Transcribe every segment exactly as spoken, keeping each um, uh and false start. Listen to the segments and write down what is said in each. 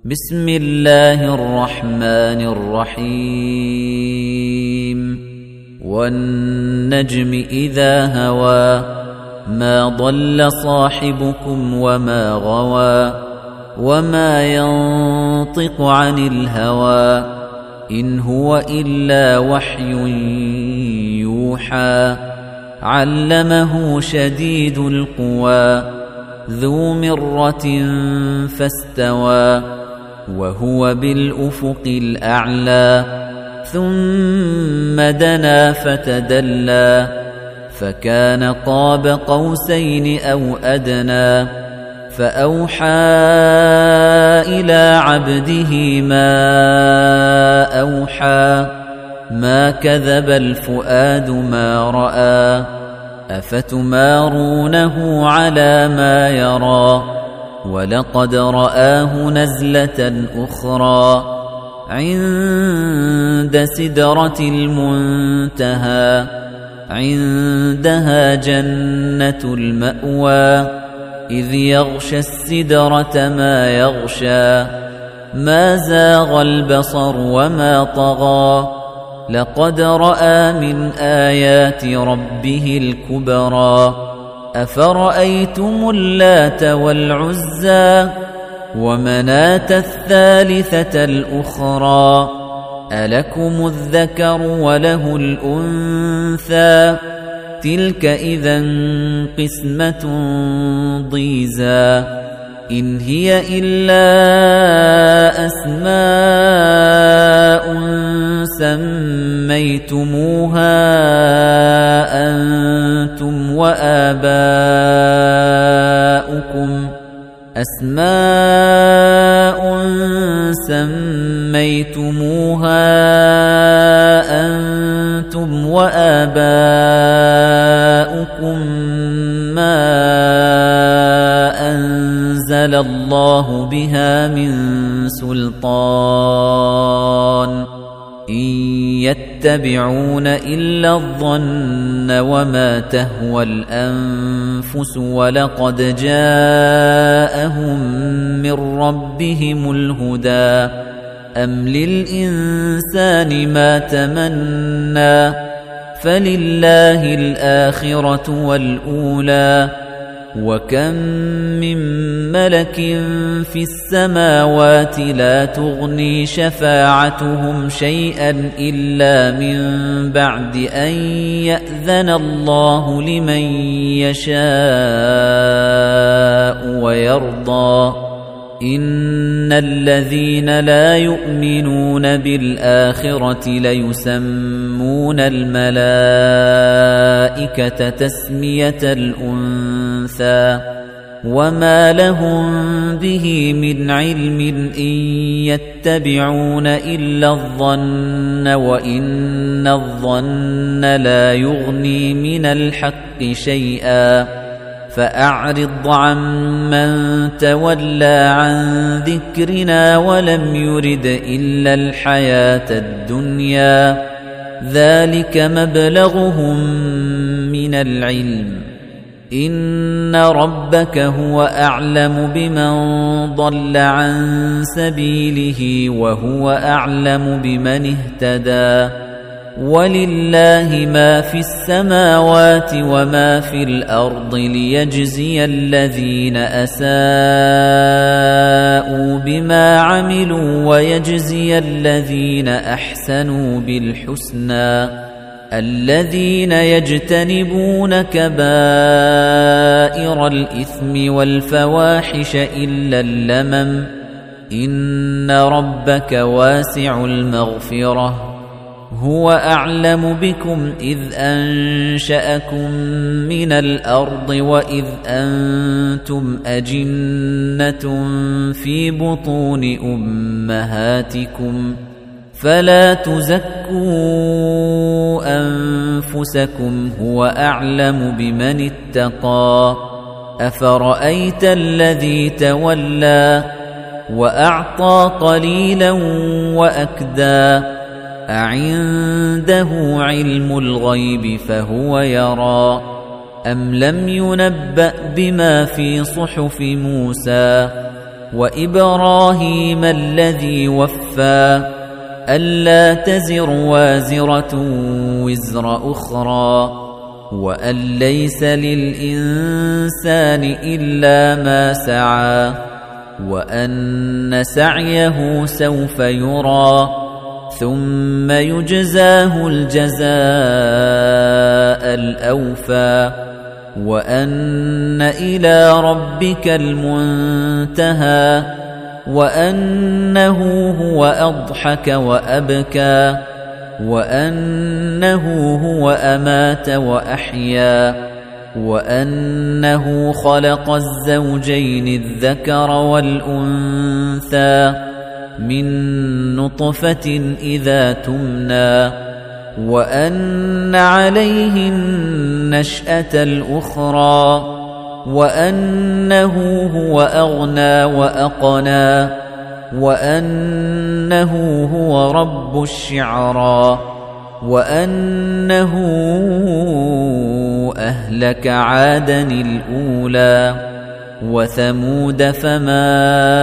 بسم الله الرحمن الرحيم والنجم إذا هوى ما ضل صاحبكم وما غوى وما ينطق عن الهوى إن هو إلا وحي يوحى علمه شديد القوى ذو مرة فاستوى وهو بالأفق الأعلى ثم دنا فتدلى فكان قاب قوسين أو أدنى فأوحى إلى عبده ما أوحى ما كذب الفؤاد ما رأى أفتمارونه على ما يرى ولقد رآه نزلة أخرى عند سدرة المنتهى عندها جنة المأوى إذ يغشى السدرة ما يغشى ما زاغ البصر وما طغى لقد رأى من آيات ربه الكبرى أفرأيتم اللات والعزى ومناة الثالثة الأخرى ألكم الذكر وله الأنثى تلك إذن قسمة ضيزى إن هي إلا أسماء سميتموها أنتم وآباؤكم أسماء سميتموها أنتم وآباؤكم ما أنزل الله بها من سلطان إن يتبعون إلا الظن وما تهوى الأنفس ولقد جاءهم من ربهم الهدى أم للإنسان ما تمنى فلله الآخرة والأولى وكم من ملك في السماوات لا تغني شفاعتهم شيئا إلا من بعد أن يأذن الله لمن يشاء ويرضى إن الذين لا يؤمنون بالآخرة ليسمون الملائكة تسمية الأنثى وما لهم به من علم إن يتبعون إلا الظن وإن الظن لا يغني من الحق شيئا فأعرض عمن تولى عن ذكرنا ولم يرد إلا الحياة الدنيا ذلك مبلغهم من العلم إن ربك هو أعلم بمن ضل عن سبيله وهو أعلم بمن اهتدى ولله ما في السماوات وما في الأرض ليجزي الذين أساءوا بما عملوا ويجزي الذين أحسنوا بالحسنى الذين يجتنبون كبائر الإثم والفواحش إلا اللمم إن ربك واسع المغفرة هو أعلم بكم إذ أنشأكم من الأرض وإذ أنتم أجنة في بطون أمهاتكم فلا تزكوا أنفسكم هو أعلم بمن اتقى أفرأيت الذي تولى وأعطى قليلا وأكدى أعنده علم الغيب فهو يرى أم لم ينبأ بما في صحف موسى وإبراهيم الذي وفى ألا تزر وازرة وزر أخرى وأن ليس للإنسان إلا ما سعى وأن سعيه سوف يرى ثم يجزاه الجزاء الأوفى وأن إلى ربك المنتهى وأنه هو أضحك وأبكى وأنه هو أمات وأحيا وأنه خلق الزوجين الذكر والأنثى من نطفة إذا تمنى وأن عليه النشأة الأخرى وأنه هو أغنى وأقنى وأنه هو رب الشعرى وأنه أهلك عادا الأولى وثمود فما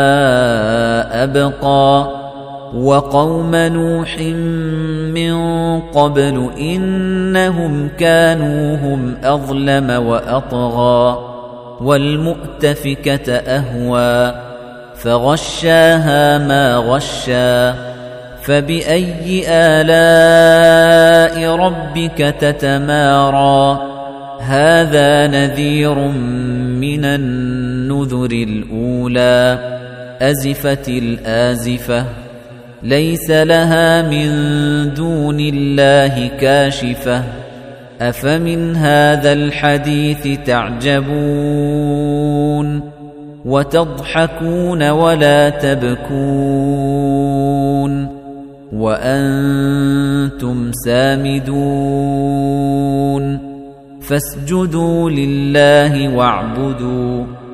أبقى وقوم نوح من قبل إنهم كانوا هم أظلم وأطغى والمؤتفكة أهوى فغشاها ما غشا فبأي آلاء ربك تتمارى هذا نذير من النذر الأولى أزفت الآزفة ليس لها من دون الله كاشفة أفمن هذا الحديث تعجبون وتضحكون ولا تبكون وأنتم سامدون فاسجدوا لله واعبدوا